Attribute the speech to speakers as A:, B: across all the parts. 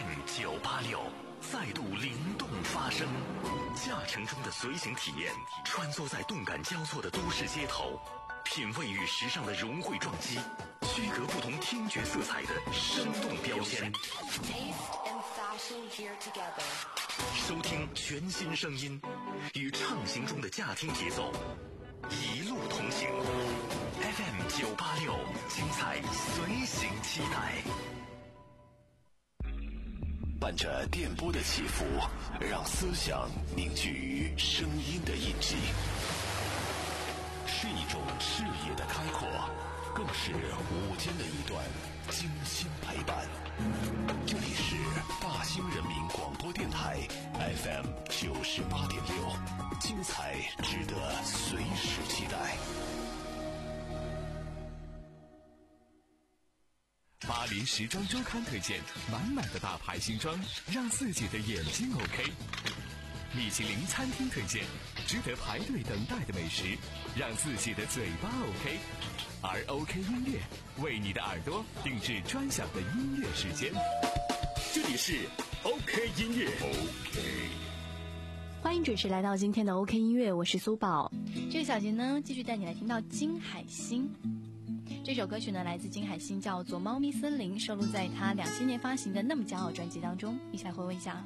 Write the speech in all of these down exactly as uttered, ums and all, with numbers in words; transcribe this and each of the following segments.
A: M 九八六再度灵动发声，驾乘中的随行体验，穿梭在动感交错的都市街头，品味与时尚的融汇撞击，区隔不同听觉色彩的生动标签。收听全新声音，与畅行中的驾听节奏，一路同行。F M 九八六，精彩随行期待。
B: 伴着电波的起伏，让思想凝聚于声音的印记，是一种视野的开阔，更是午间的一段精心陪伴。这里是大兴人民广播电台 F M 九十八点六，精彩值得随时期待。
C: 巴黎时装周刊推荐满满的大牌新装，让自己的眼睛 OK。米其林餐厅推荐值得排队等待的美食，让自己的嘴巴 OK。而 OK 音乐为你的耳朵定制专享的音乐时间，这里是 OK 音乐。 OK，
D: 欢迎准时来到今天的 OK 音乐，我是苏宝。这个小节呢，继续带你来听到金海心。这首歌曲呢，来自金海心，叫做《猫咪森林》，收录在他两千年发行的《那么骄傲》专辑当中。一起来回味一下。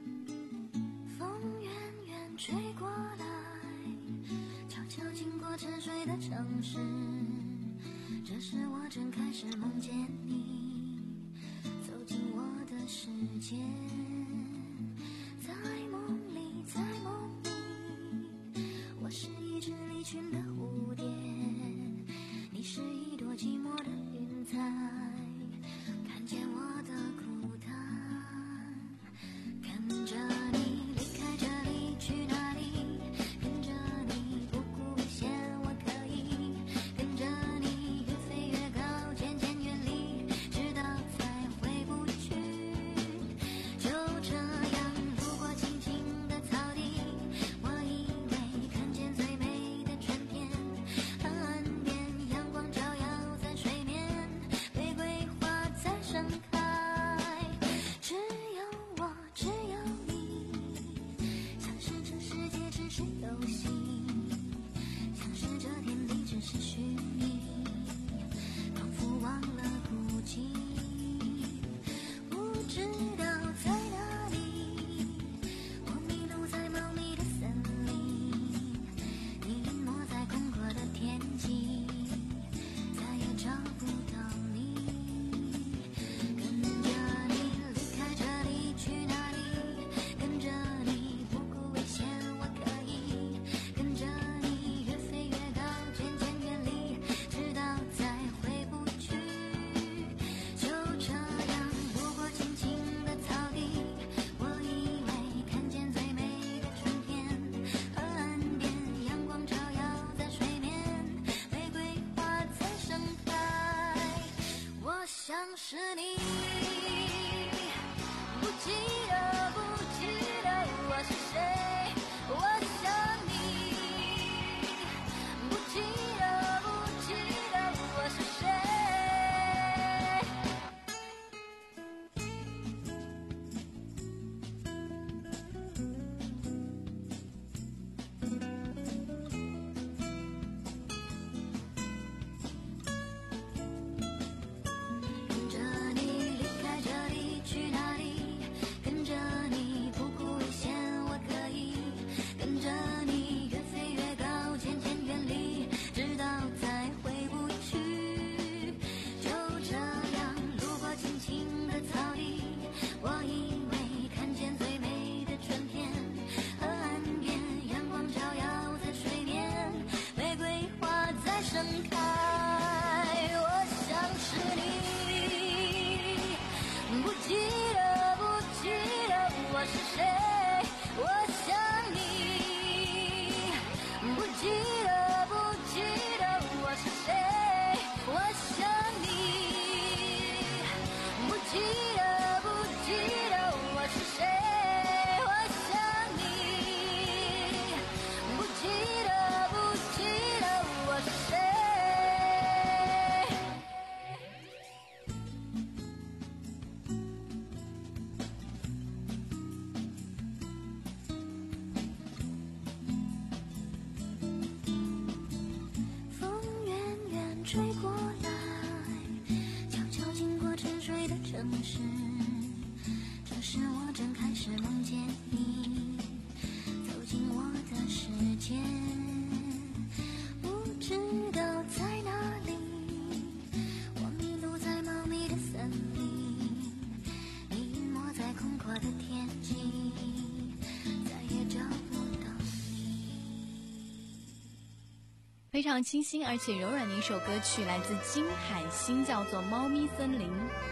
E: 风远远吹过来，悄悄经过沉睡的城市，这时我正开始梦见你走进我的世界，在梦里，在梦里，我是一只离群的蝴蝶，你是一朵寂寞的云彩，看见我的孤单，跟着你离开这里去哪里，跟着你不顾危险我可以，跟着你越飞越高，渐渐远离，直到再回不去。就这样路过青青的草地，我以为看见最美的春天，岸边阳光照耀在水面，玫瑰花在盛开，只有我，只有你，像是这世界只是游戏，像是这天地只是虚拟，仿佛忘了孤寂，不知道在哪里，我迷路在茂密的森林，你隐没在空阔的天际，再也找不到你，跟着你离开这里去哪里，跟着你不顾危险我可以，跟着你越飞越高，渐渐远离，直到再回不去。就这样路过青青的草地，我以为看见最美的春天，河岸边阳光照耀在水面，玫瑰花在盛开，我像是你，不记得不记得我是谁，我想你，不记得不记得我是谁。跟着你离开这里去哪里，跟吹过来，悄悄经过沉睡的城市，这时我正开始梦见你走进我的世界，不知道在哪里，我迷路在茂密的森林，你隐没在空阔的天际，再也找不到
D: 非常清新而且柔软的一首歌曲，来自金海心，叫做《猫咪森林》。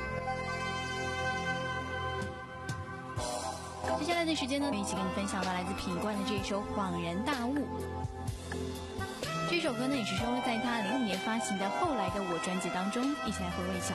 D: 接下来的时间呢，一起跟你分享到来自品冠的这一首《恍然大悟》。这首歌呢，也是收录在他零五年发行的《后来的我》专辑当中，一起来回味一下。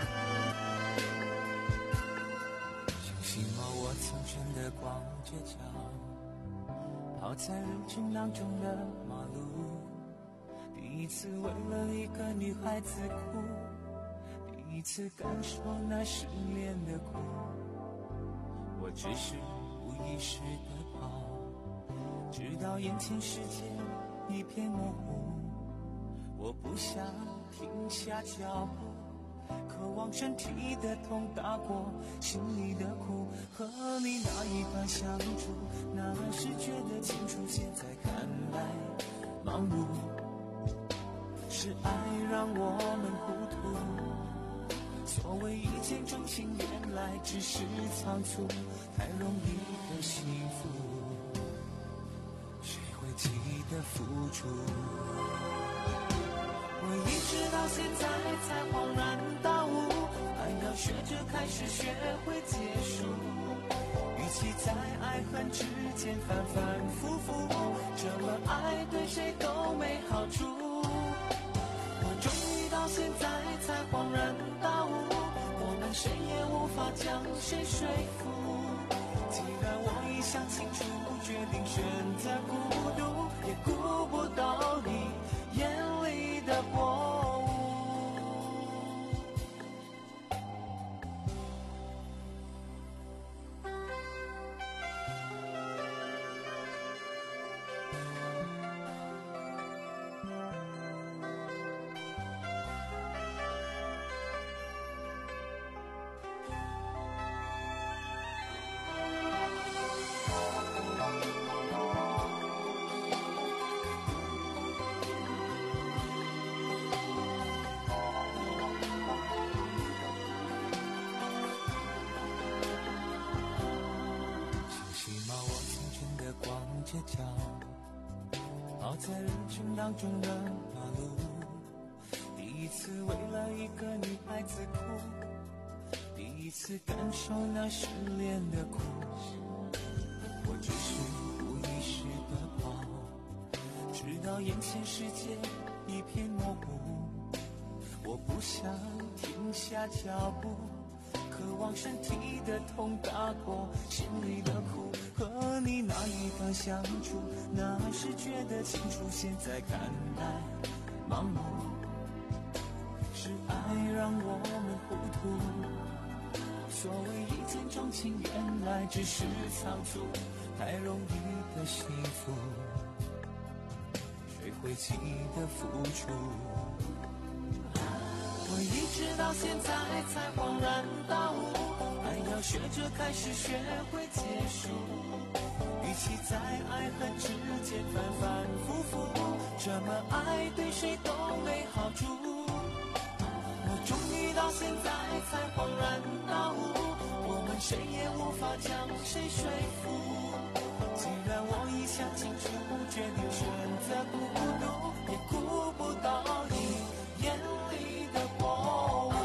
F: 相信吗？我曾真的光着脚，跑在人群当中的马路。第一次为了一个女孩子哭，第一次感受那失恋的苦。我只是无意识的跑，直到眼前世界一片模糊。我不想停下脚步，渴望身体的痛打过心里的苦。和你那一段相处，那时觉得清楚，现在看来盲目。是爱让我们糊涂，所谓一见钟情，原来只是仓促，太容易的幸福，谁会记得付出？我一直到现在才恍然大悟，爱要学着开始，学会结束。与其在爱恨之间反反复复，这么爱对谁都没好处。终于到现在才恍然大悟，我们谁也无法将谁说服。既然我已想清楚，决定选择孤独，也顾不到你眼里的薄雾。着脚，跑在人群当中的马路。第一次为了一个女孩子哭，第一次感受那失恋的苦。我只是无意识的跑，直到眼前世界一片模糊。我不想停下脚步，渴望身体的痛打过心里的苦。和你那一段相处，那时觉得清楚，现在看来盲目。是爱让我们糊涂，所谓一见钟情，原来只是仓促，太容易的幸福，谁会记得付出？我一直到现在才恍然大悟，爱要学着开始，学会结束。与其在爱恨之间反反复复，这么爱对谁都没好处。我终于到现在才恍然大悟，我们谁也无法将谁说服。既然我已想清楚，决定选择孤独，也顾不到你眼里的薄雾。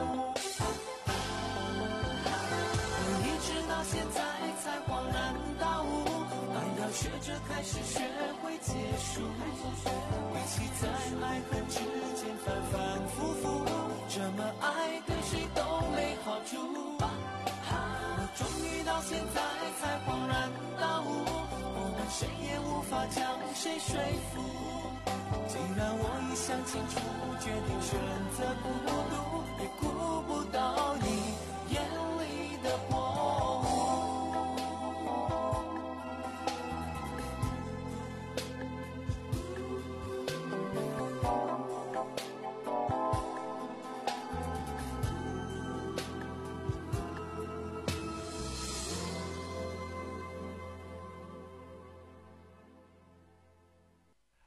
F: 我一直到现在才恍然大悟，爱要学着开始，学会结束。与其在爱恨之间反反复复，这么爱对谁都没好处。我终于到现在才恍然大悟，我们谁也无法将谁说服。既然我已想清楚，决定选择孤独，也顾不到你眼里的薄雾。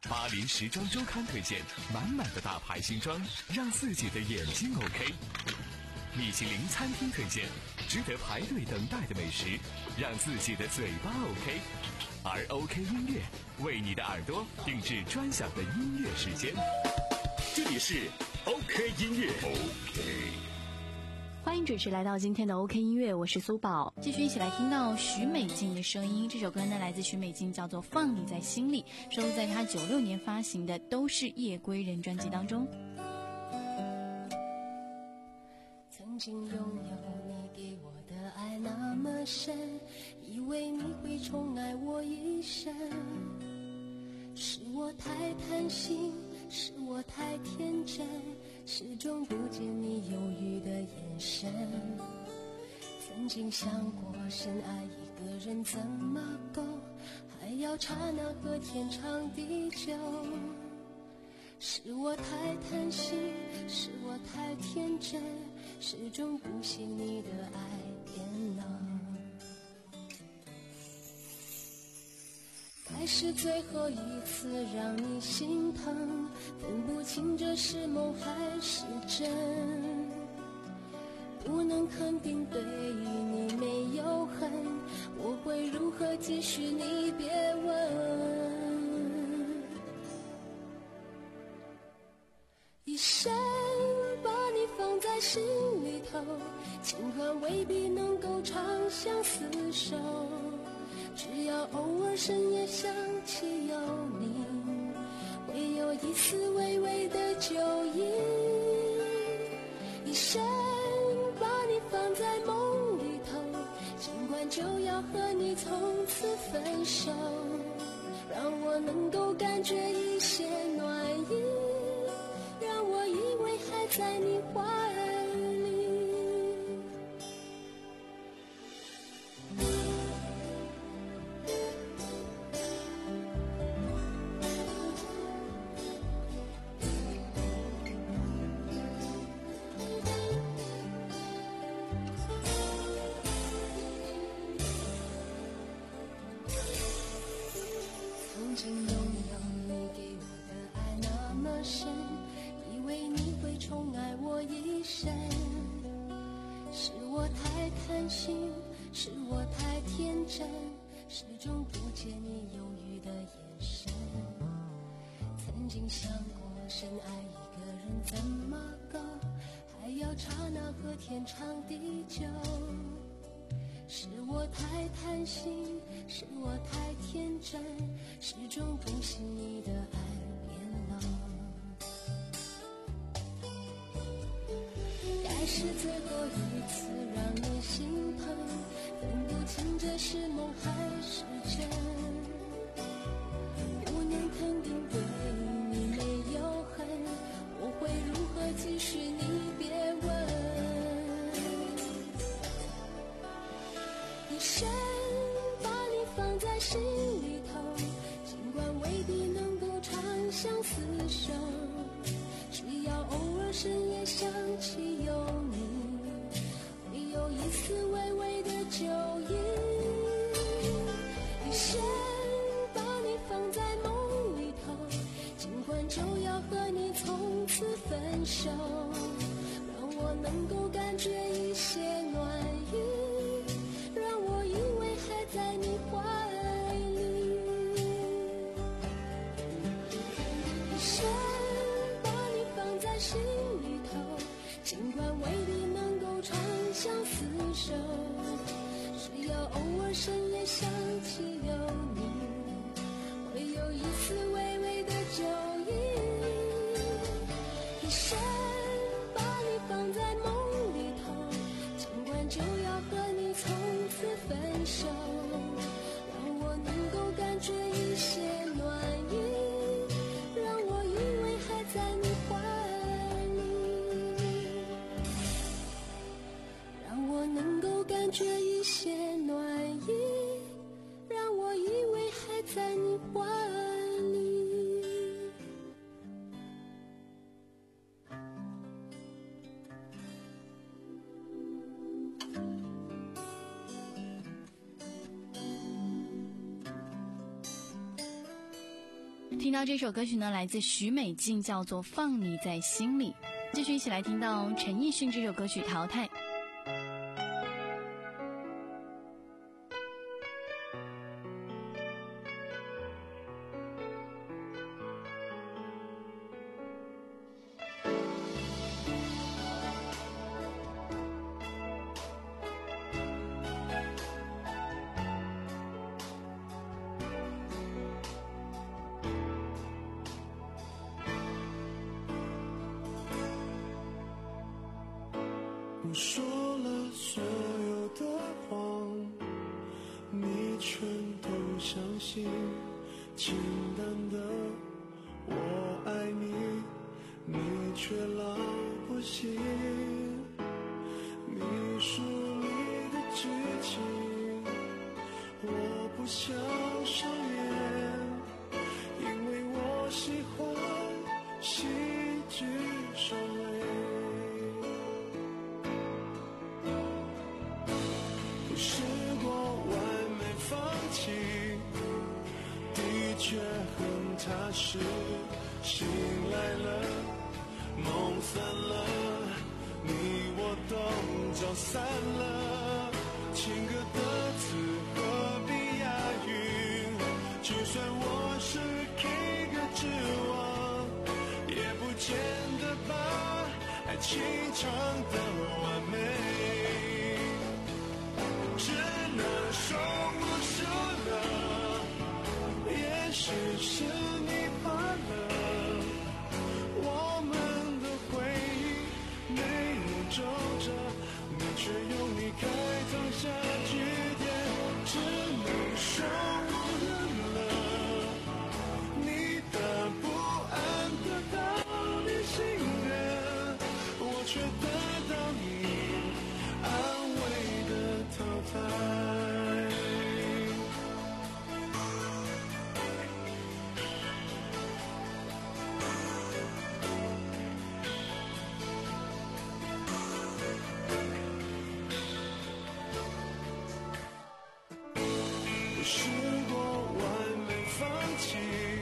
C: 巴林时装周刊推荐，满满的大牌新装，让自己的眼睛 OK。米其林餐厅推荐，值得排队等待的美食，让自己的嘴巴 OK。而 OK 音乐为你的耳朵定制专享的音乐时间。
B: 这里是 OK 音乐 OK。
D: 欢迎准时来到今天的 OK 音乐，我是苏宝，继续一起来听到许美静的声音。这首歌呢来自许美静，叫做《放你在心里》，收录在她九六年发行的《都是夜归人》专辑当中。
E: 曾经拥有你给我的爱那么深，以为你会宠爱我一生，是我太贪心，是我太天真，始终不见你犹豫的眼神。曾经想过深爱一个人怎么够，还要刹那和天长地久，是我太贪心，是我太天真，始终不信你的爱变老。该是最后一次让你心疼，分不清这是梦还是真，不能肯定对你没有恨，我会如何继续你别问。一生把你放在心里头，尽管未必能够长相厮守，只要偶尔深夜想起有你，会有一丝微微的酒意。一生把你放在梦里头，尽管就要和你从此分手，让我能够感觉一些暖意，让我以为还在你怀里。曾经拥有你给我的爱那么深，以为你会宠爱我一生，是我太贪心，是我太天真，始终不见你犹豫的眼神。曾经想过深爱一个人怎么够，还要刹那和天长地久，是我太贪心，是我太天真，始终不信你的爱变老。该是最后一次让你心疼，分不清这是梦还是真，不能肯定对你没有恨，我会如何继续你别问。一生把你放在心里头，尽管未必能够长相厮守，只要偶尔深夜想起有你，会有一丝微微的酒意。一生把你放在梦里头，尽管就要和你从此分手，让我能够感觉一些暖意，让我以为还在你怀里。一生把你放在心里头，尽管未必能够长相厮守，只要偶尔深夜想起有你，会有一丝微微的酒意。一生把你放在梦里头，尽管就要和你从此分手，让我能够感觉一些暖意，让我以为还在你怀里，让我能够感觉一些暖意，让我以为还在你怀里。
D: 听到这首歌曲呢，来自许美静，叫做《放你在心里》。继续一起来听到陈奕迅这首歌曲《淘汰》。
G: 我说了所有的谎，你全都相信。简单的我爱你，你却老不信。你书里的剧情，我不想上演，因为我喜欢喜剧收尾。试过完美放弃，的确很踏实。醒来了，梦散了，你我都走散了。情歌的词何必押韵？就算我是 K 歌之王，也不见得把爱情唱得完美。只能说我输了，也许是你怕了，我们的回忆没有皱褶，你却用离开烫下句点。只能说我认了，你的不安得到你信任，我却得到你安慰的淘汰。我试过完美放弃，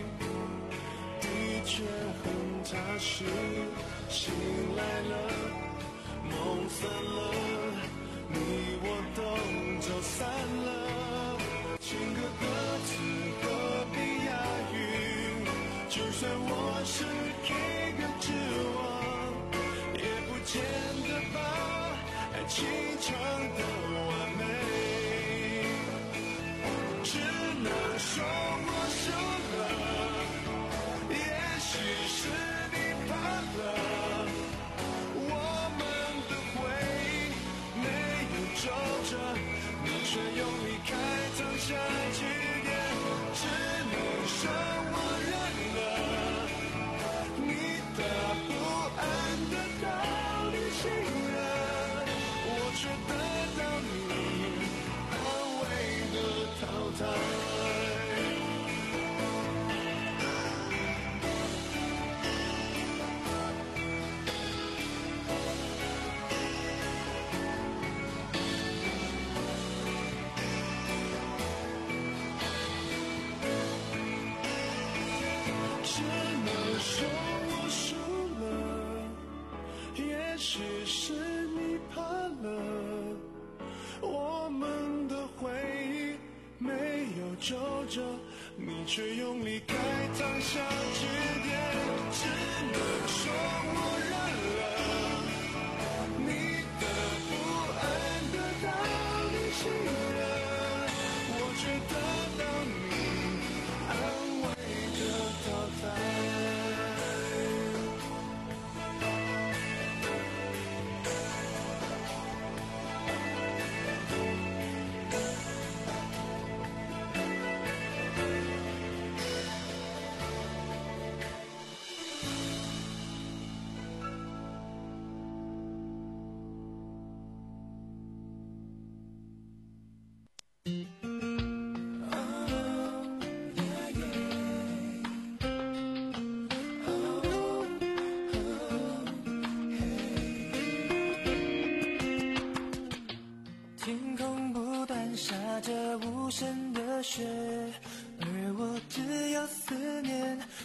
G: 的确很踏实。醒来了，梦散了，你我都走散了。情歌歌词何必押韵？就算我是 K 歌之王，也不见得把爱情唱得完美。只能说我输了，也许是你怕了，我们的回忆没有皱褶，你却用离开烫下句点。只能说我认了，你的不安得到你信任，我却得到你安慰的淘汰。只能说我输了，也许是你怕了，我们的回忆没有皱褶，你却用离开烫下句点。只能说我认了，你的不安得到你信任，我却得到你安慰的淘汰。天空不断下着无声的雪，而我只有思念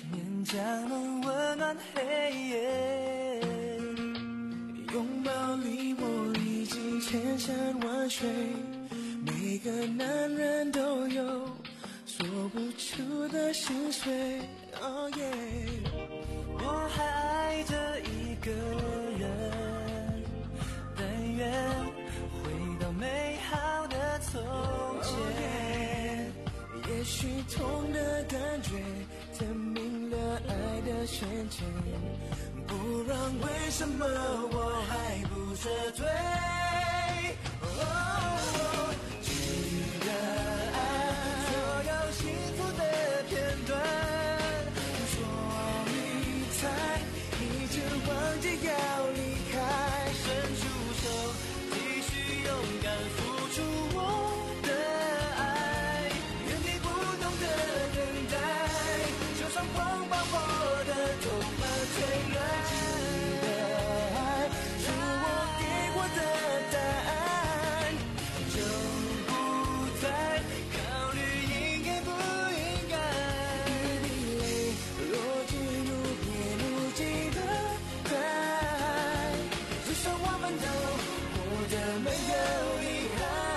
F: 将能温暖黑夜。拥抱里我已经千山万水，每个男人都有说不出的心碎。Oh yeah， 我还爱着一个人，但愿回到美好的从前。Oh yeah， 也许痛的感觉证明了爱的深浅，不然为什么我还不撤退？哦哦，记得爱所有幸福的片段，说你才一直忘记要离开，伸出手继续勇敢付出我的爱，原地不动的等待，就算风把我的头发吹乱。记得爱是我给过的答案，就不再考虑应该不应该。雨滴泪落进入别无际的海，至少我们都活得没有遗憾。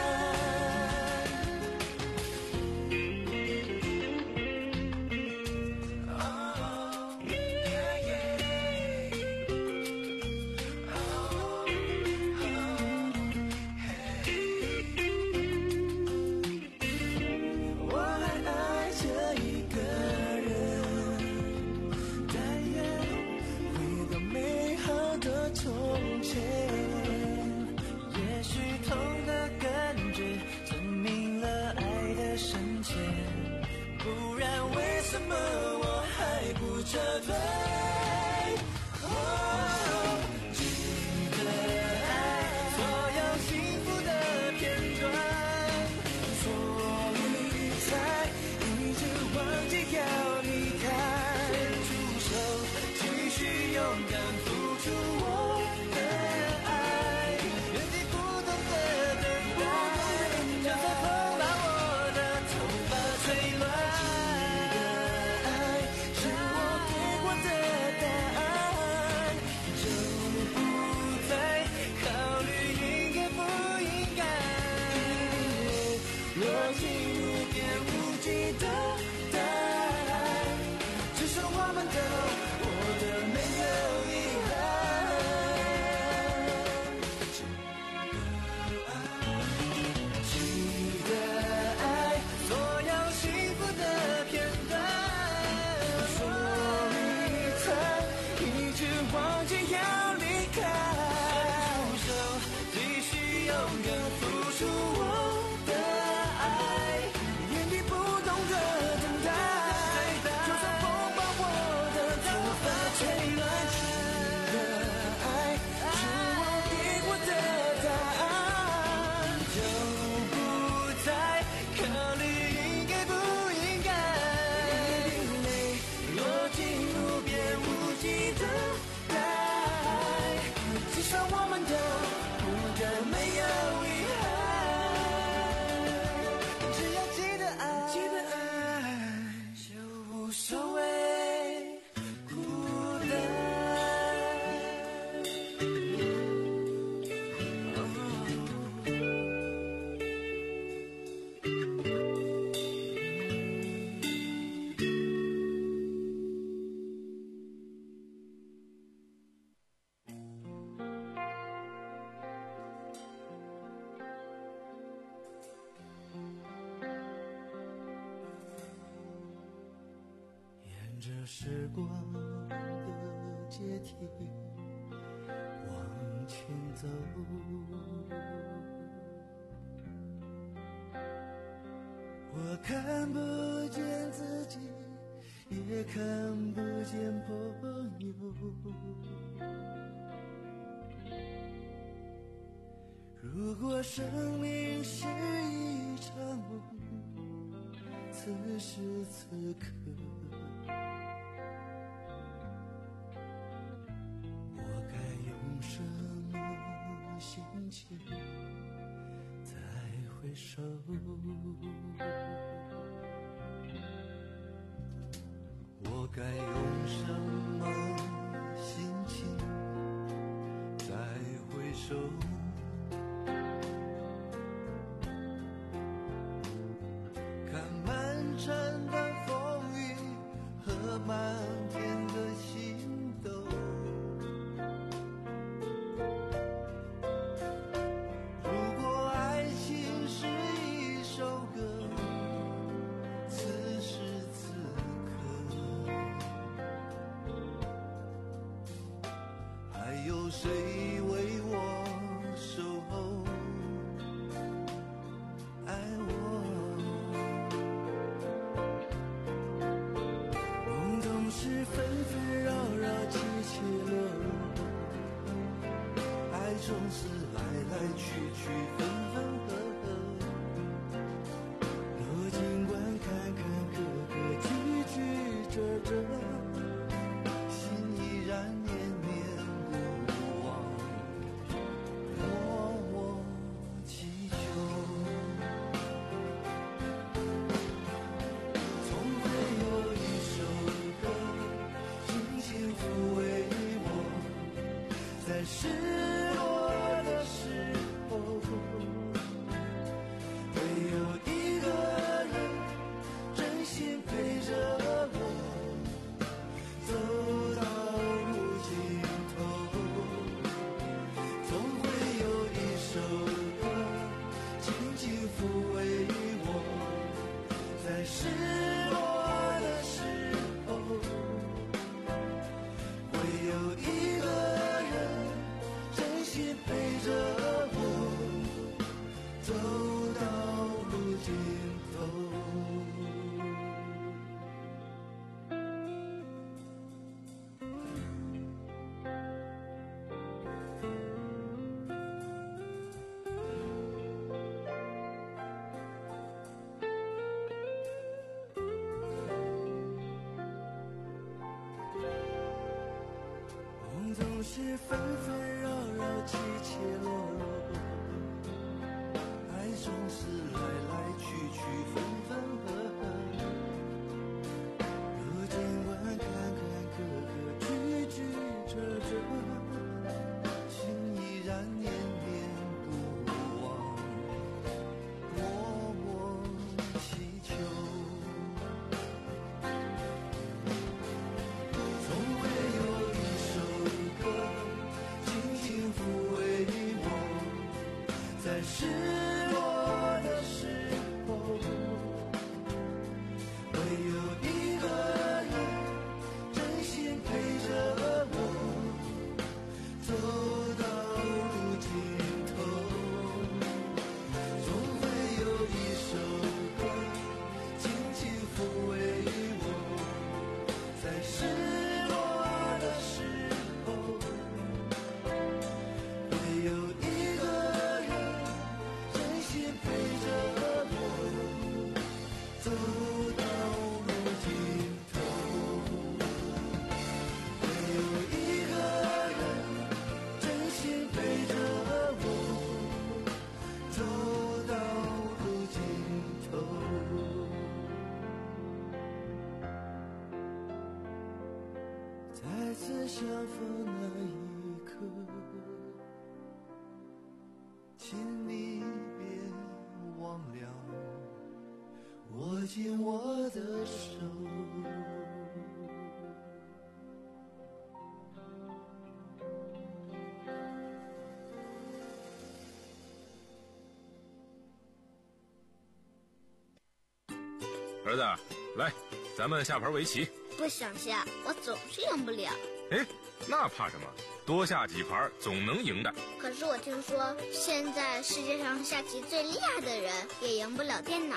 F: 沿着时光的阶梯往前走，我看不见自己，也看不见朋友。如果生命是一场梦，此时此刻我该用什么心情再回首？我
G: 该用什么心情再回首？看漫长的风雨和满天的星斗，如果爱情是一首歌，此时此刻还有谁为我守候爱我？梦总是纷纷扰扰起起落落，爱总是来来去去分分合合，若尽管坎坎坷坷曲曲折折，心依然念念不忘，默默祈求。总会有一首歌轻轻抚慰我，在失落的时候，会有一个人真心陪着我，走到路尽头。总会有一首歌轻轻抚慰我，在失落的时候，会有一个人真心陪着我，走到路尽头。梦总是纷纷扰扰起起落落，爱总是来来去去分分合合，若尽管坎坎坷坷曲曲折折，心依然念念不忘，默默祈求。总会有一首歌轻轻抚慰我，在失落的时候，会有一个人真心陪着我，走到路尽头。总会有一首歌轻轻抚慰我，在失落的时候，会有一个人真心陪着我，走到路尽头。会有一个人真心陪着我，走到路尽头。再次相逢那一刻，请你别忘了握紧我的手。
H: 儿子，来，咱们下盘围棋。
I: 不想下，我总是赢不了。
H: 哎，那怕什么？多下几盘总能赢的。
I: 可是我听说，现在世界上下棋最厉害的人也赢不了电脑。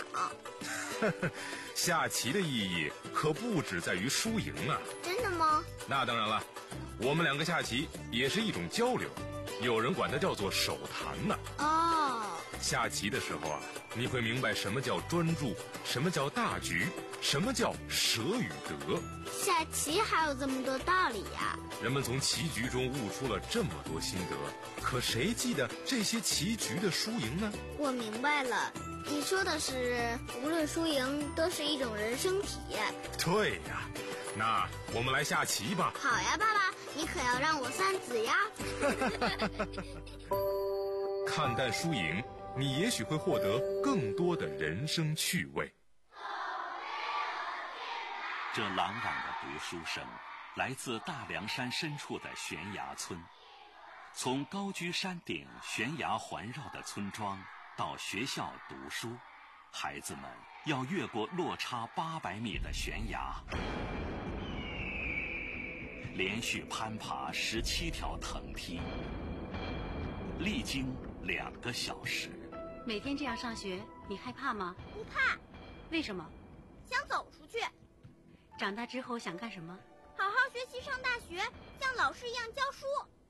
H: 下棋的意义可不只在于输赢啊！
I: 真的吗？
H: 那当然了，我们两个下棋也是一种交流，有人管它叫做手谈呢。
I: 哦，
H: 下棋的时候啊，你会明白什么叫专注，什么叫大局，什么叫舍与得。
I: 下棋还有这么多道理呀！
H: 人们从棋局中悟出了这么多心得，可谁记得这些棋局的输赢呢？
I: 我明白了，你说的是无论输赢都是一种人生体验。
H: 对呀， 那我们来下棋吧。
I: 好呀，爸爸，你可要让我算子呀。
H: 看淡输赢，你也许会获得更多的人生趣味。
B: 这朗朗的读书声来自大凉山深处的悬崖村。从高居山顶悬崖环绕的村庄到学校读书，孩子们要越过落差八百米的悬崖，连续攀爬十七条藤梯，历经两个小时。
J: 每天这样上学，你害怕吗？
I: 不怕。
J: 为什么？
I: 想走出去。
J: 长大之后想干什么？
I: 好好学习，上大学，像老师一样教书。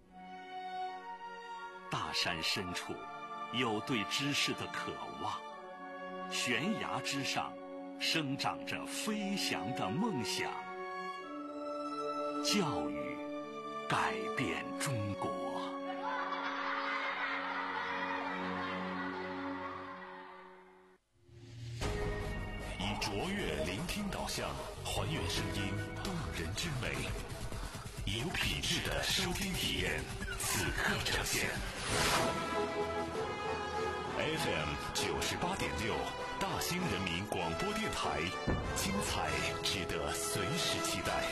B: 大山深处有对知识的渴望，悬崖之上生长着飞翔的梦想。教育改变中国。以卓越聆听导向，还原声音动人之美，有品质的收听体验，此刻呈现。F M 九十八点六，大兴人民广播电台，精彩值得随时期待。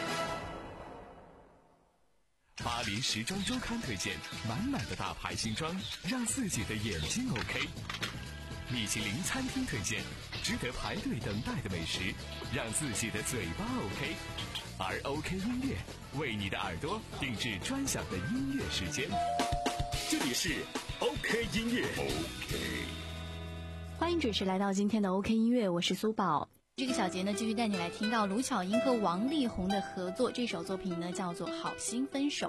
C: 巴黎时装周刊推荐满满的大牌新装，让自己的眼睛 OK。米其林餐厅推荐值得排队等待的美食，让自己的嘴巴 OK。而 OK 音乐为你的耳朵定制专享的音乐时间。这里是 OK 音乐 OK。
D: 欢迎准时来到今天的 OK 音乐，我是苏宝。这个小节呢，继续带你来听到卢巧音和王力宏的合作，这首作品呢叫做《好心分手》。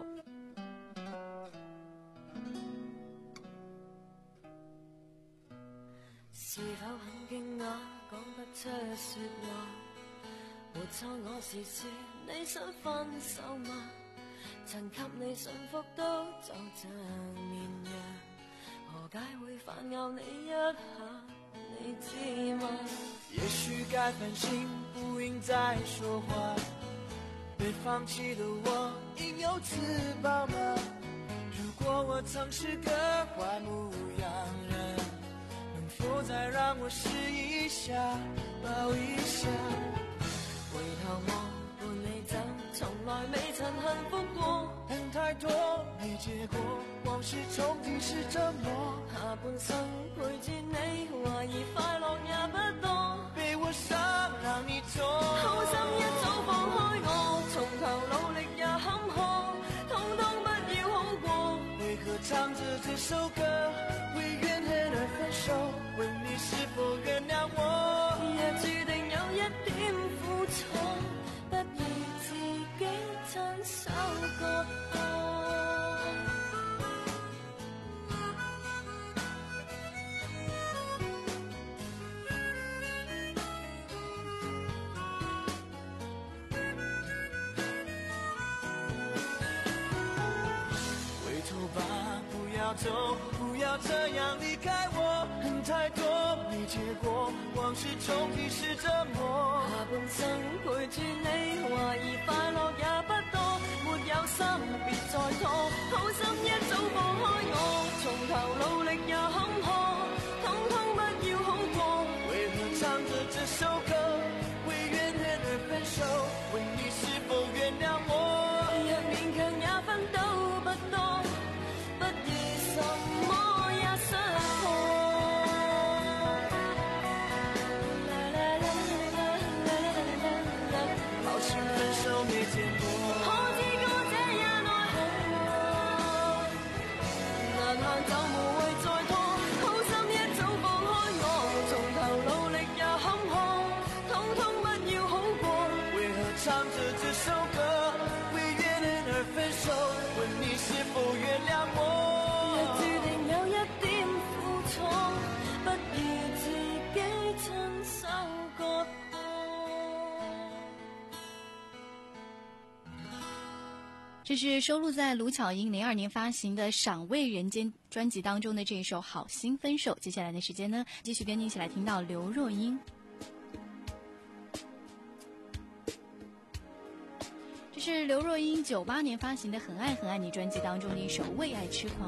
K: 是否很驚訝講不出說話，沒錯我是說你想分手嗎？曾給你幸福都就像綿羊，何解會反咬你一下？你知嗎？
G: 也許該反省，不應再說話，被放棄的我應有自保嗎？如果我曾是個壞牧羊人，能否再讓我試一下，抱一下？
K: 回頭望伴你走，從來未曾幸福過，
G: 人太多沒結果，往事重提是折磨。
K: 下半生陪住你，懷疑快樂也不多，
G: 被我傷讓你痛，
K: 好心一早放開我，從頭努力也坎坷，通通不要好過。
G: 為何唱着這首歌，為怨恨而分手？問你是否原諒我？
K: 也注定有一點苦楚，不如自己親手割破。
G: 回頭吧，不要走，不要這樣離開我，恨太多沒結果，往事重提是折磨。
K: 下半生陪住你，懷疑快樂也不多，沒有心別再拖，好心一早放開我，從頭努力也坎坷，通通不要好過。
G: 為何唱着這首歌，為怨恨而分手？問你是否原諒我？
K: 若勉強也分到不多，不如什麼也失破。
G: 好心分手沒見過，
K: 可知歌者也奈何，難行就無謂再拖，好心一早放開我，從頭努力也坎坷，通通不要好過。
G: 為何唱着這首歌，為怨恨而分手？問你是否原諒我？
K: 若注定有一點苦楚，不如自己親手割破。
D: 这是收录在卢巧音零二年发行的《赏味人间》专辑当中的这一首《好心分手》。接下来的时间呢，继续跟你一起来听到刘若英。 是刘若英九八年发行的《很爱很爱你》专辑当中的一首《为爱痴狂》。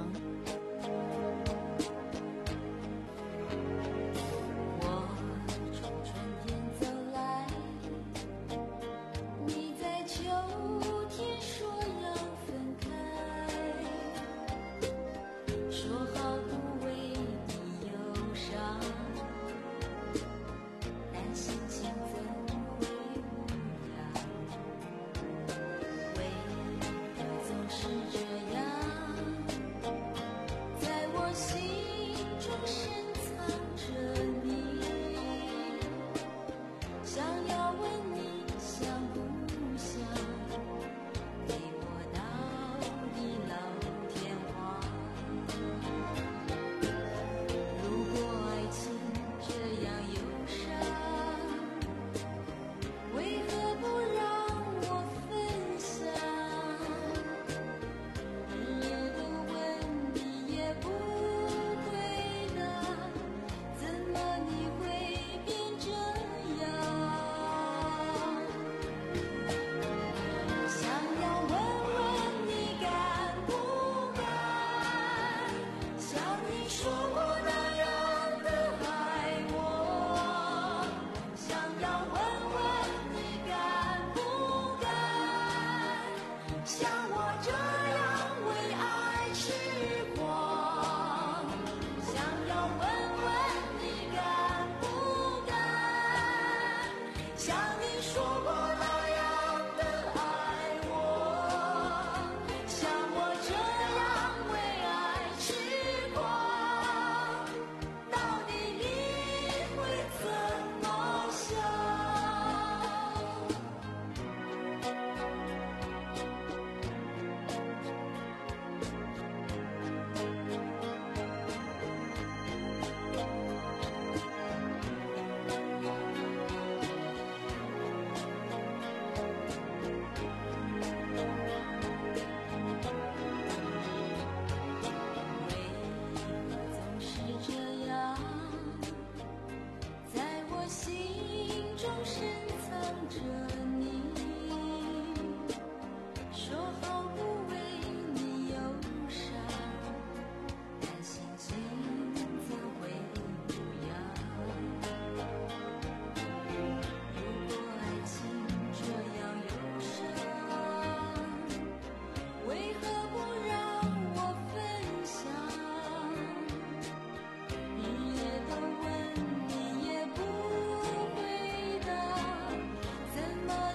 K: 怎么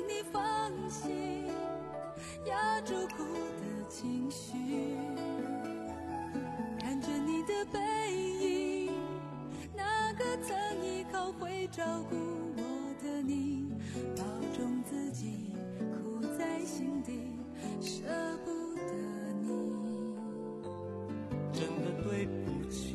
L: 你放心，压住哭的情绪，看着你的背影，那个曾依靠会照顾我的你，保重自己，苦在心底，舍不得你。
F: 真的对不起，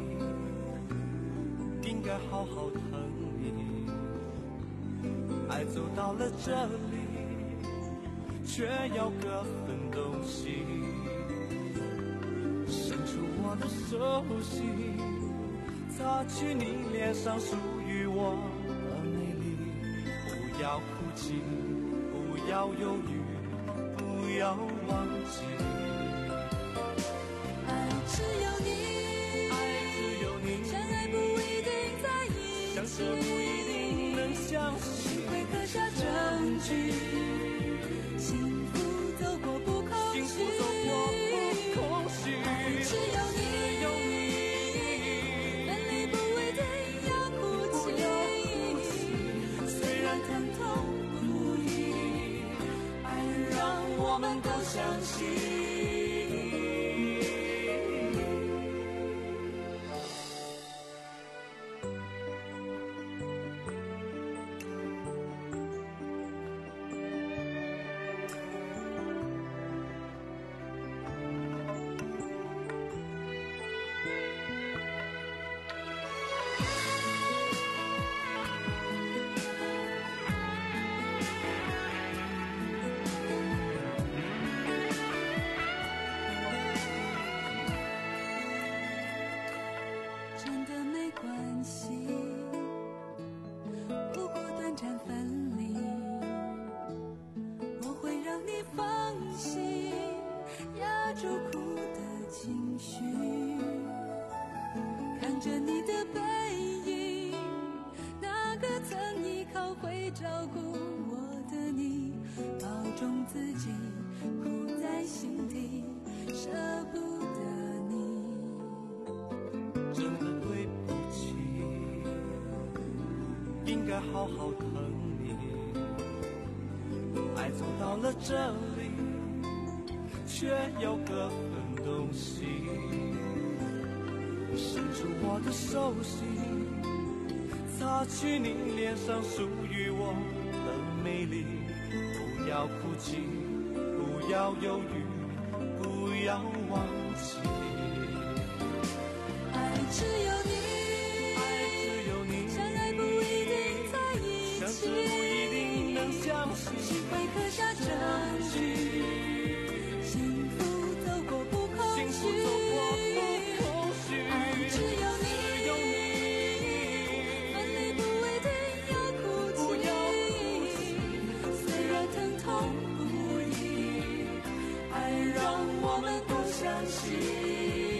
F: 应该好好疼你，爱走到了这里，却要各分东西，伸出我的手心，擦去你脸上属于我的美丽。不要哭泣，不要犹豫，不要忘记，
L: 爱只有你，
F: 爱只有你，
L: 相爱不一定在一起，
F: 相识不一定能相信，
L: 会刻下证据，幸福走过不空虚，
F: 幸福走过不空虚，
L: 爱只有你，
F: 只有你，
L: 分离不一定要哭泣，虽然疼痛不已，爱让我们都相信。真的没关系，不过短暂分离，我会让你放心，压住哭的情绪，看着你的背影，那个曾依靠会照顾我的你，保重自己，苦在心底，舍不得你。
F: 真的对不起，应该好好疼你，爱走到了这里，却要各分东西，伸出我的手心，擦去你脸上属于我的美丽。不要哭泣，不要犹豫，不要忘记，
L: 爱只有你，
F: 爱只有你，
L: 相爱不一定在一起，
F: 相识不一定能相信，
L: 心会刻下证据，幸福走过不空虚，
F: 幸福走过不空虚，
L: 爱只有你，
F: 只有你，
L: 分离不一定要哭泣，
F: 不要哭泣，
L: 虽然疼痛不已，爱让我们都相信。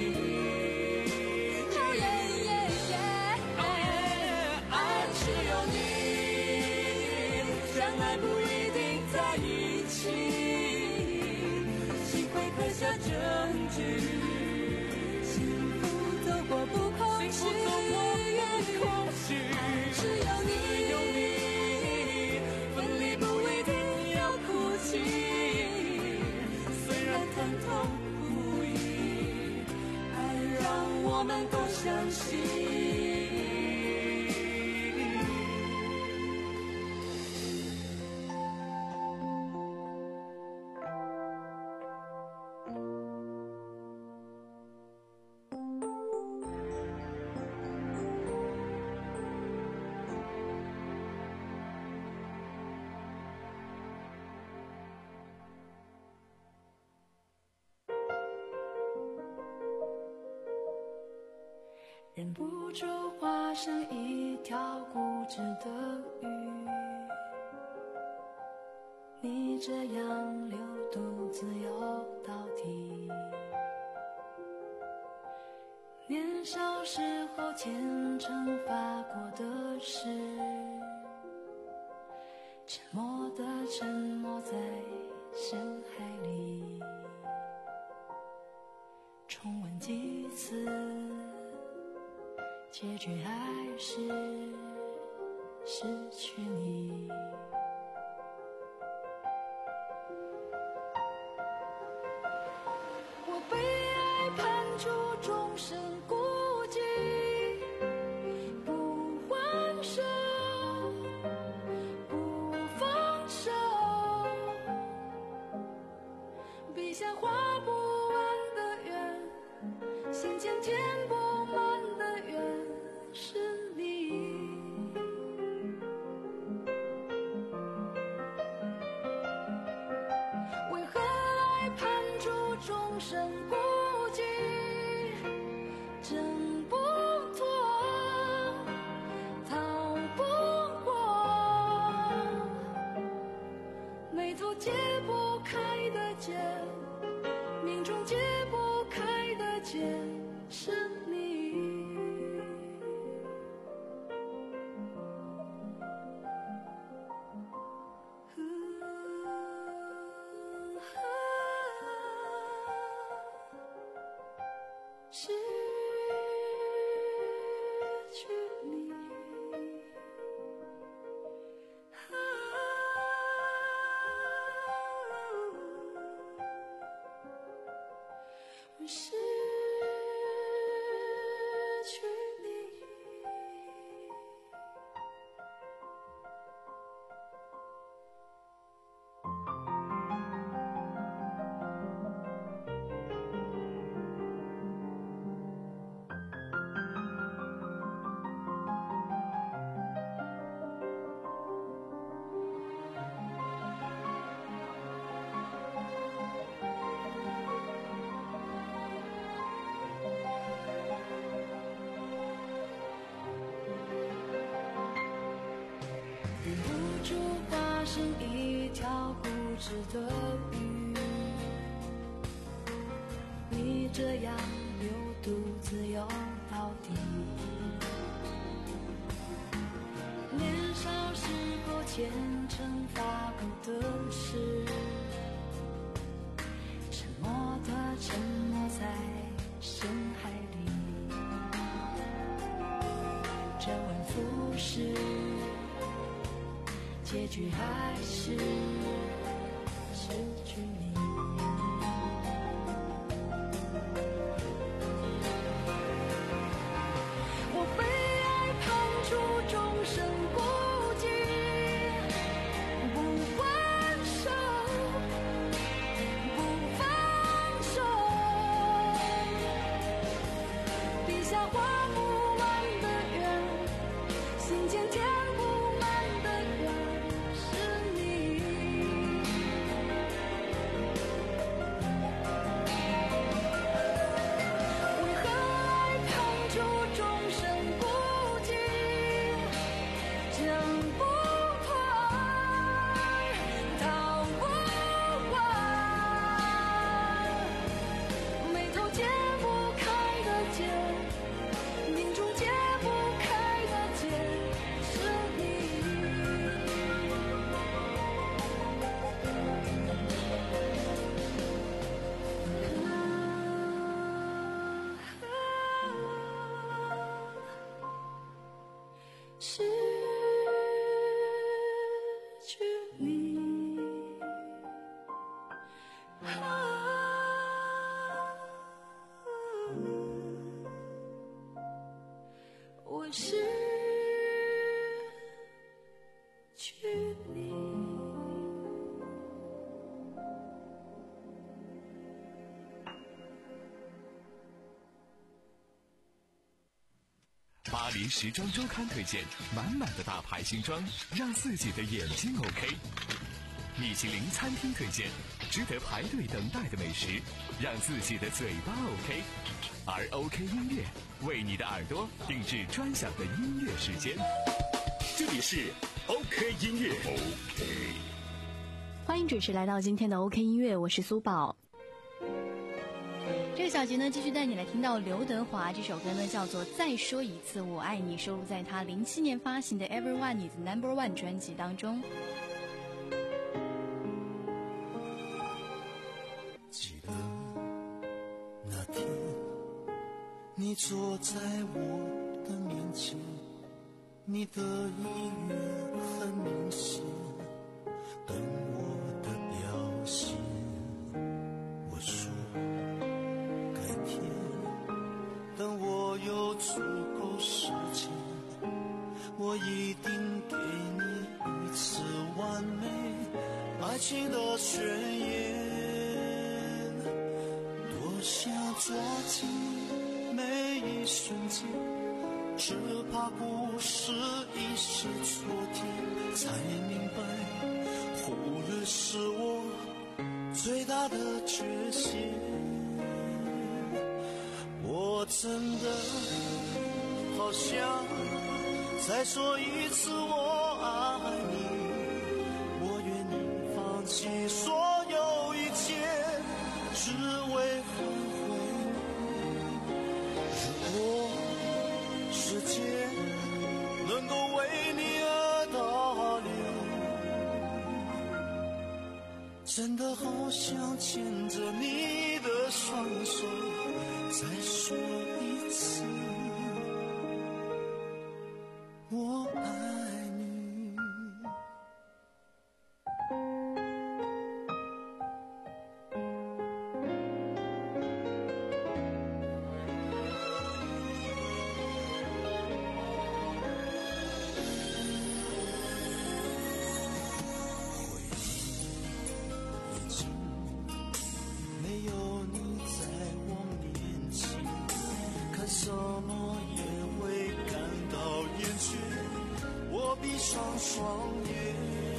L: 下证据，幸福走过不空虚，爱只有你，
F: 只有你，
L: 分离不一定要哭泣，虽然疼痛不已，爱让我们都相信。忍不住化身一条固执的鱼，你这样留独自游到底。年少时候虔诚发过的誓，沉默的沉没在深海里，重温几次，结局还是失去你。 生孤寂，挣不脱，逃不过，眉头解不开的结，命中解不开的结，是你。失去你，啊，失去你。忍不住化身一条固执的鱼，你这样又独自游到底。年少时候虔诚发过的誓，沉默的沉没在深海里，周而复始，结局还是失去你。我被爱判处终身孤寂，不还手，不放手，笔下画不完的圆，心间填不满的缘。失去你，啊，我失去你。
C: 巴黎时装周刊推荐满满的大牌新装，让自己的眼睛 OK。米其林餐厅推荐值得排队等待的美食，让自己的嘴巴 OK。而 OK 音乐为你的耳朵定制专享的音乐时间。
A: 这里是 OK 音乐 OK。
D: 欢迎准时来到今天的 OK 音乐，我是苏宝。这个小节呢，继续带你来听到刘德华这首歌呢，叫做《再说一次我爱你》，收录在他零七年发行的《Everyone Is Number One》专辑当中。
G: 记得那天，你坐在我的面前，你的意愿很明显，等我的表现。我说等我有足够时间，我一定给你一次完美爱情的宣言。多想抓紧每一瞬间，只怕不是一时昨天，才明白忽略是我最大的缺陷。 真的好想再说一次我爱你，我愿意放弃所有一切，只为换回你。如果世界能够为你而倒流，真的好想牵着你的双手再说一次我爱你。没有你在我面前，看什么也会感到厌倦。我闭上双眼，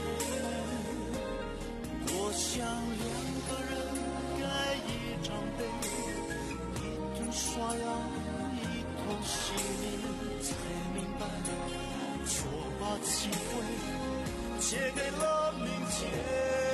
G: 多想两个人盖一张被，一同刷牙，一同洗脸，才明白错把机会借给了明天。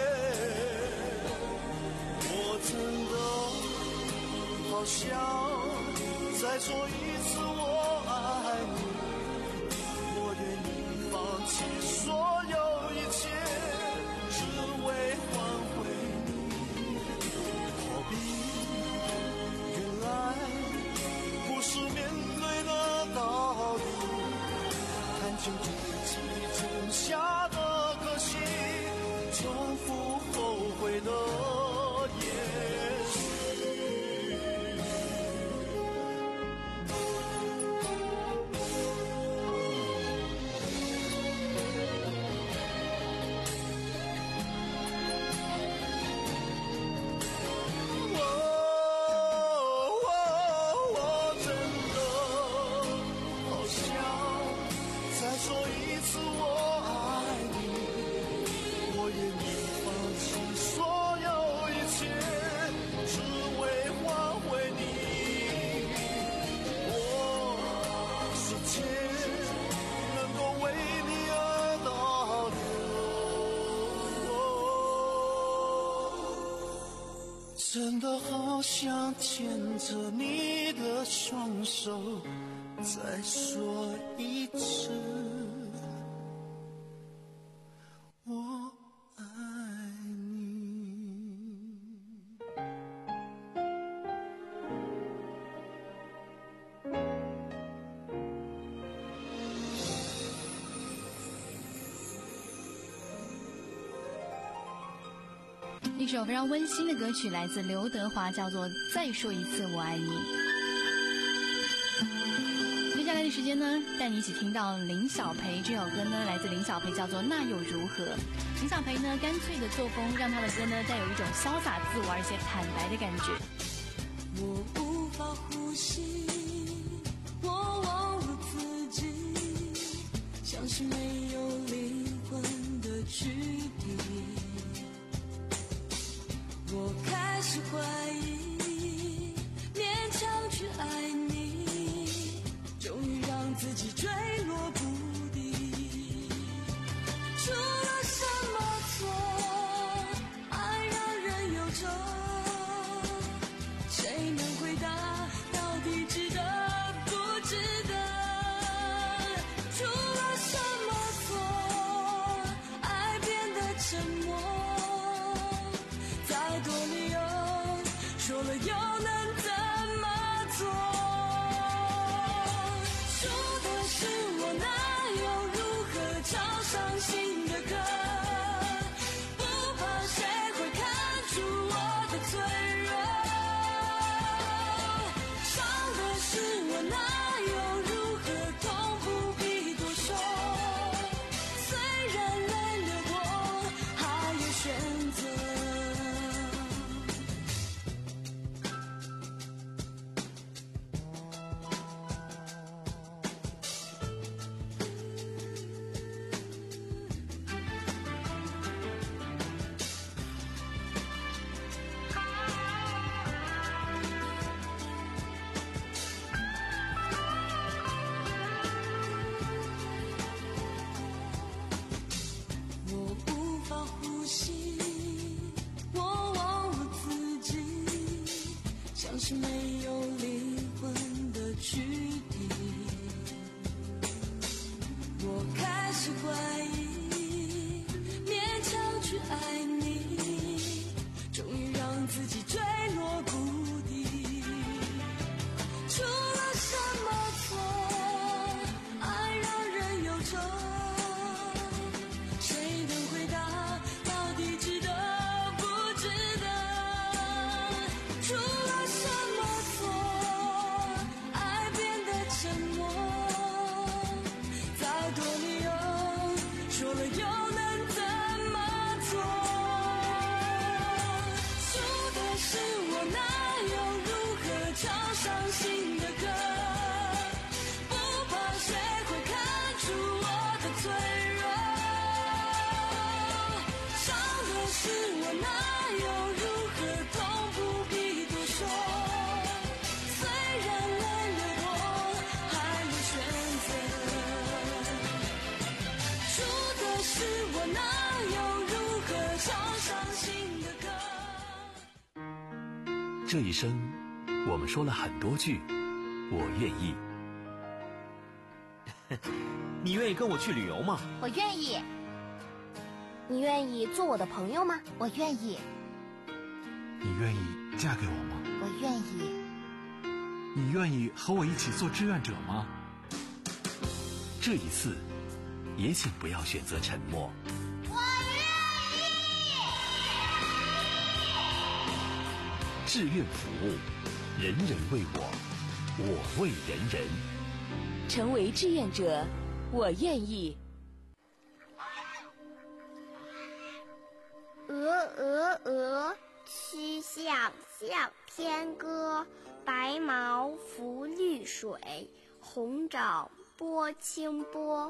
G: 我真的好想再说一次我爱你，我愿意放弃所有一切，只为换回你。何必原来不是面对的道理，看清自己种下的个性，重复后悔的真的好想牵着你的双手再说一次我爱你。
D: 一首非常温馨的歌曲，来自刘德华，叫做《再说一次我爱你》。接下来的时间呢，带你一起听到林小培这首歌呢，来自林小培，叫做《那又如何》。林小培呢，干脆的作风让他的歌呢，带有一种潇洒自我而且坦白的感觉。
K: 我无法呼吸，我忘了自己，像是没有灵魂的躯体。我开始怀疑，勉强去爱你，终于让自己坠落谷底。出了什么错，爱让人忧愁，谁能回答到底值得不值得？出了什么错，爱变得沉默，
L: 息，我忘了自己，像是没有灵魂的躯体。我开始怀疑，勉强去爱你，终于让自己坠落谷底。出了什么错？爱让人忧愁，谁能回答？到底值得不值得？出了什么错？爱变得沉默，再多理由，说了又能怎么做？输的是我，哪有如何唱伤心的歌？不怕谁会看出我的脆弱，伤的是我，哪有如何痛不必多说。虽然泪流过，还有选择。输的是我，哪有如何唱伤心的歌？
B: 这一生，我们说了很多句“我愿意”。
M: 你愿意跟我去旅游吗？
N: 我愿意。你愿意做我的朋友吗？我愿意。
O: 你愿意嫁给我吗？
N: 我愿意。
O: 你愿意和我一起做志愿者吗？
B: 这一次，也请不要选择沉默。
I: 我愿意。
B: 志愿服务，人人为我，我为人人。
K: 成为志愿者，我愿意。
I: 鹅鹅鹅，曲项向天歌。白毛浮绿水，红掌拨清波。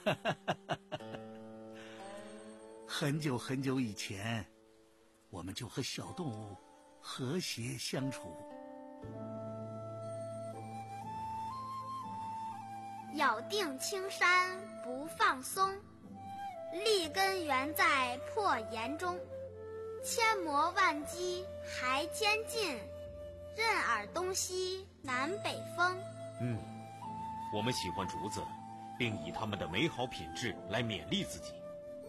P: 很久很久以前，我们就和小动物和谐相处。
I: 咬定青山不放松，立根原在破岩中。千磨万击还坚劲，任尔东西南北风。
M: 嗯，我们喜欢竹子，并以它们的美好品质来勉励自己。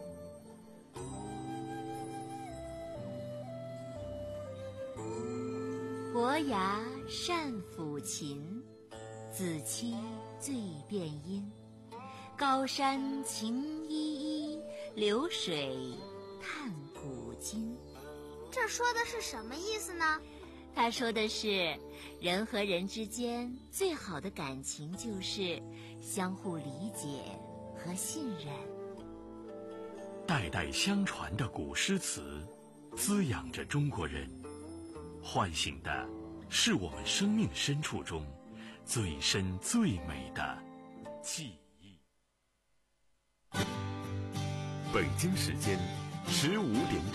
Q: 伯牙善抚琴，子期最辨音。高山晴依依，流水叹古今。
I: 这说的是什么意思呢？
Q: 他说的是，人和人之间最好的感情就是相互理解和信任。
B: 代代相传的古诗词，滋养着中国人，唤醒的是我们生命深处中最深最美的记忆。
A: 北京时间十五点整。